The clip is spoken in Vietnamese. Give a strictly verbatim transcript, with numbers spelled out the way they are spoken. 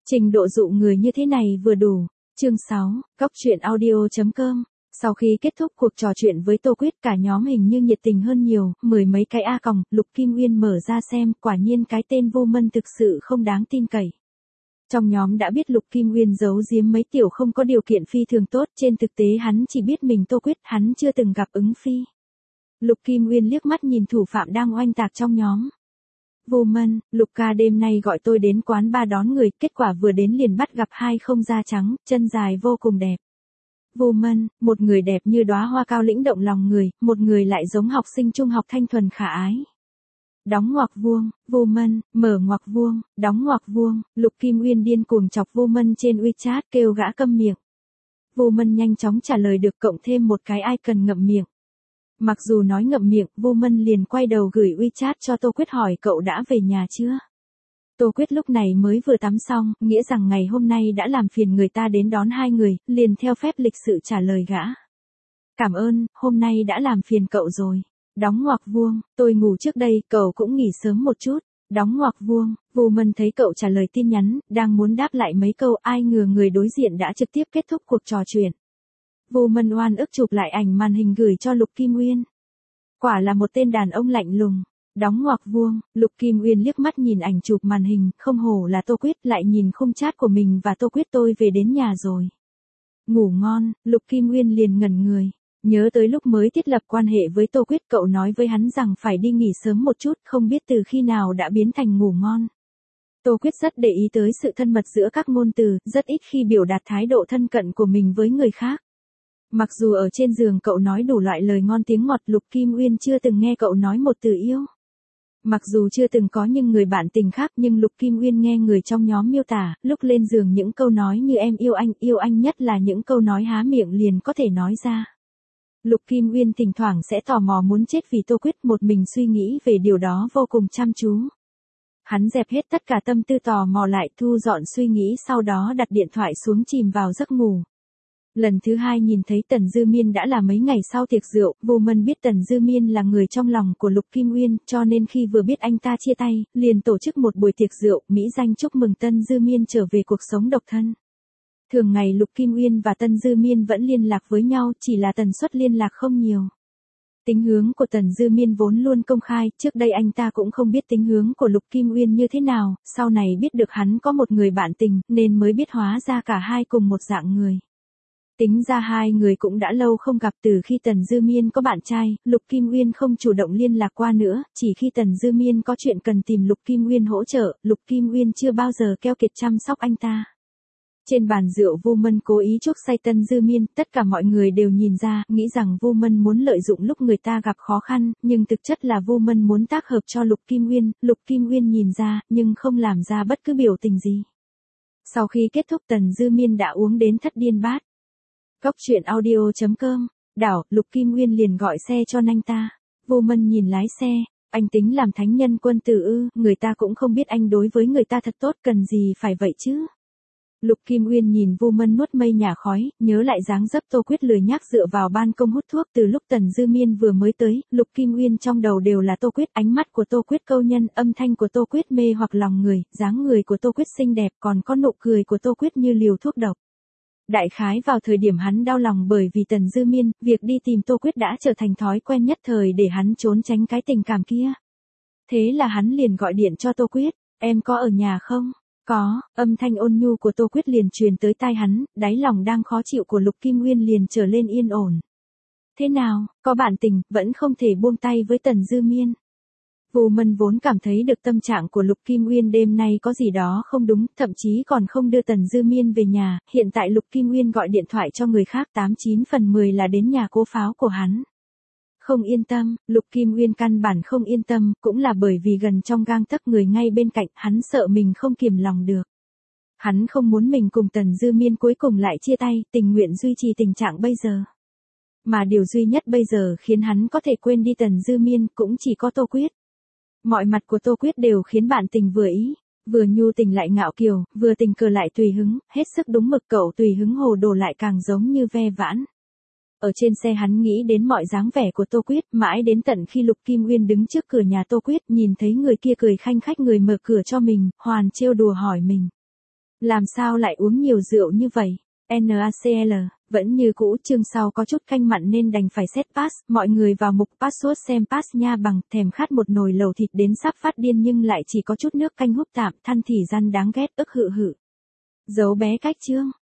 Trình độ dụ người như thế này vừa đủ. Chương sáu, Góc truyện audio.com. Sau khi kết thúc cuộc trò chuyện với Tô Quyết, cả nhóm hình như nhiệt tình hơn nhiều, mười mấy cái a còng, Lục Kim Uyên mở ra xem, quả nhiên cái tên Vô Mân thực sự không đáng tin cậy. Trong nhóm đã biết Lục Kim Uyên giấu giếm mấy tiểu không có điều kiện phi thường tốt, trên thực tế hắn chỉ biết mình Tô Quyết, hắn chưa từng gặp ứng phi. Lục Kim Uyên liếc mắt nhìn thủ phạm đang oanh tạc trong nhóm. Vô Mân, Lục ca đêm nay gọi tôi đến quán ba đón người, kết quả vừa đến liền bắt gặp hai không da trắng, chân dài vô cùng đẹp. Vô Mân, một người đẹp như đóa hoa cao lĩnh động lòng người, một người lại giống học sinh trung học thanh thuần khả ái. Đóng ngoặc vuông, Vô Mân, mở ngoặc vuông, đóng ngoặc vuông, Lục Kim Uyên điên cuồng chọc Vô Mân trên WeChat kêu gã câm miệng. Vô Mân nhanh chóng trả lời được cộng thêm một cái icon ngậm miệng. Mặc dù nói ngậm miệng, Vô Mân liền quay đầu gửi WeChat cho Tô Quyết hỏi cậu đã về nhà chưa? Tô Quyết lúc này mới vừa tắm xong, nghĩa rằng ngày hôm nay đã làm phiền người ta đến đón hai người, liền theo phép lịch sự trả lời gã. Cảm ơn, hôm nay đã làm phiền cậu rồi. Đóng ngoặc vuông, tôi ngủ trước đây, cậu cũng nghỉ sớm một chút. Đóng ngoặc vuông, Vô Mân thấy cậu trả lời tin nhắn, đang muốn đáp lại mấy câu, ai ngờ người đối diện đã trực tiếp kết thúc cuộc trò chuyện. Vô Mân oan ức chụp lại ảnh màn hình gửi cho Lục Kim Uyên. Quả là một tên đàn ông lạnh lùng. Đóng ngoặc vuông, Lục Kim Uyên liếc mắt nhìn ảnh chụp màn hình, không hổ là Tô Quyết, lại nhìn khung chat của mình và Tô Quyết tôi về đến nhà rồi. Ngủ ngon, Lục Kim Uyên liền ngẩn người. Nhớ tới lúc mới thiết lập quan hệ với Tô Quyết, cậu nói với hắn rằng phải đi nghỉ sớm một chút, không biết từ khi nào đã biến thành ngủ ngon. Tô Quyết rất để ý tới sự thân mật giữa các ngôn từ, rất ít khi biểu đạt thái độ thân cận của mình với người khác. Mặc dù ở trên giường cậu nói đủ loại lời ngon tiếng ngọt, Lục Kim Uyên chưa từng nghe cậu nói một từ yêu. Mặc dù chưa từng có những người bạn tình khác, nhưng Lục Kim Uyên nghe người trong nhóm miêu tả, lúc lên giường những câu nói như em yêu anh, yêu anh nhất là những câu nói há miệng liền có thể nói ra. Lục Kim Uyên thỉnh thoảng sẽ tò mò muốn chết vì Tô Quyết, một mình suy nghĩ về điều đó vô cùng chăm chú. Hắn dẹp hết tất cả tâm tư tò mò lại, thu dọn suy nghĩ, sau đó đặt điện thoại xuống chìm vào giấc ngủ. Lần thứ hai nhìn thấy Tần Dư Miên đã là mấy ngày sau tiệc rượu, Vô Mân biết Tần Dư Miên là người trong lòng của Lục Kim Uyên, cho nên khi vừa biết anh ta chia tay, liền tổ chức một buổi tiệc rượu, mỹ danh chúc mừng Tần Dư Miên trở về cuộc sống độc thân. Thường ngày Lục Kim Uyên và Tần Dư Miên vẫn liên lạc với nhau, chỉ là tần suất liên lạc không nhiều. Tính hướng của Tần Dư Miên vốn luôn công khai, trước đây anh ta cũng không biết tính hướng của Lục Kim Uyên như thế nào, sau này biết được hắn có một người bạn tình, nên mới biết hóa ra cả hai cùng một dạng người. Tính ra hai người cũng đã lâu không gặp, từ khi Tần Dư Miên có bạn trai, Lục Kim Uyên không chủ động liên lạc qua nữa, chỉ khi Tần Dư Miên có chuyện cần tìm Lục Kim Uyên hỗ trợ, Lục Kim Uyên chưa bao giờ keo kiệt chăm sóc anh ta. Trên bàn rượu Vô Mân cố ý chuốc say Tần Dư Miên, tất cả mọi người đều nhìn ra, nghĩ rằng Vô Mân muốn lợi dụng lúc người ta gặp khó khăn, nhưng thực chất là Vô Mân muốn tác hợp cho Lục Kim Uyên, Lục Kim Uyên nhìn ra, nhưng không làm ra bất cứ biểu tình gì. Sau khi kết thúc Tần Dư Miên đã uống đến thất điên bát. Góc truyện audio.com, đảo, Lục Kim Uyên liền gọi xe cho anh ta. Vô Mân nhìn lái xe, anh tính làm thánh nhân quân tử ư, người ta cũng không biết anh đối với người ta thật tốt, cần gì phải vậy chứ. Lục Kim Uyên nhìn Vô Mân nuốt mây nhả khói, nhớ lại dáng dấp Tô Quyết lười nhác dựa vào ban công hút thuốc, từ lúc Tần Dư Miên vừa mới tới, Lục Kim Uyên trong đầu đều là Tô Quyết, ánh mắt của Tô Quyết câu nhân, âm thanh của Tô Quyết mê hoặc lòng người, dáng người của Tô Quyết xinh đẹp, còn có nụ cười của Tô Quyết như liều thuốc độc. Đại khái vào thời điểm hắn đau lòng bởi vì Tần Dư Miên, việc đi tìm Tô Quyết đã trở thành thói quen nhất thời để hắn trốn tránh cái tình cảm kia. Thế là hắn liền gọi điện cho Tô Quyết, em có ở nhà không? Có, âm thanh ôn nhu của Tô Quyết liền truyền tới tai hắn, đáy lòng đang khó chịu của Lục Kim Uyên liền trở lên yên ổn. Thế nào, có bạn tình, vẫn không thể buông tay với Tần Dư Miên. Vô Mân vốn cảm thấy được tâm trạng của Lục Kim Uyên đêm nay có gì đó không đúng, thậm chí còn không đưa Tần Dư Miên về nhà, hiện tại Lục Kim Uyên gọi điện thoại cho người khác tám chín phần mười là đến nhà cố pháo của hắn. Không yên tâm, Lục Kim Uyên căn bản không yên tâm, cũng là bởi vì gần trong gang tấc người ngay bên cạnh, hắn sợ mình không kiềm lòng được. Hắn không muốn mình cùng Tần Dư Miên cuối cùng lại chia tay, tình nguyện duy trì tình trạng bây giờ. Mà điều duy nhất bây giờ khiến hắn có thể quên đi Tần Dư Miên cũng chỉ có Tô Quyết. Mọi mặt của Tô Quyết đều khiến bạn tình vừa ý, vừa nhu tình lại ngạo kiều, vừa tình cờ lại tùy hứng, hết sức đúng mực, cậu tùy hứng hồ đồ lại càng giống như ve vãn. Ở trên xe hắn nghĩ đến mọi dáng vẻ của Tô Quyết, mãi đến tận khi Lục Kim Uyên đứng trước cửa nhà Tô Quyết, nhìn thấy người kia cười khanh khách, người mở cửa cho mình, hoàn trêu đùa hỏi mình. Làm sao lại uống nhiều rượu như vậy? nacl, vẫn như cũ, chương sau có chút canh mặn nên đành phải set pass, mọi người vào mục password xem pass nha bằng, thèm khát một nồi lẩu thịt đến sắp phát điên nhưng lại chỉ có chút nước canh húp tạm, than thì răn đáng ghét, ức hự hự. Dấu bé cách chương.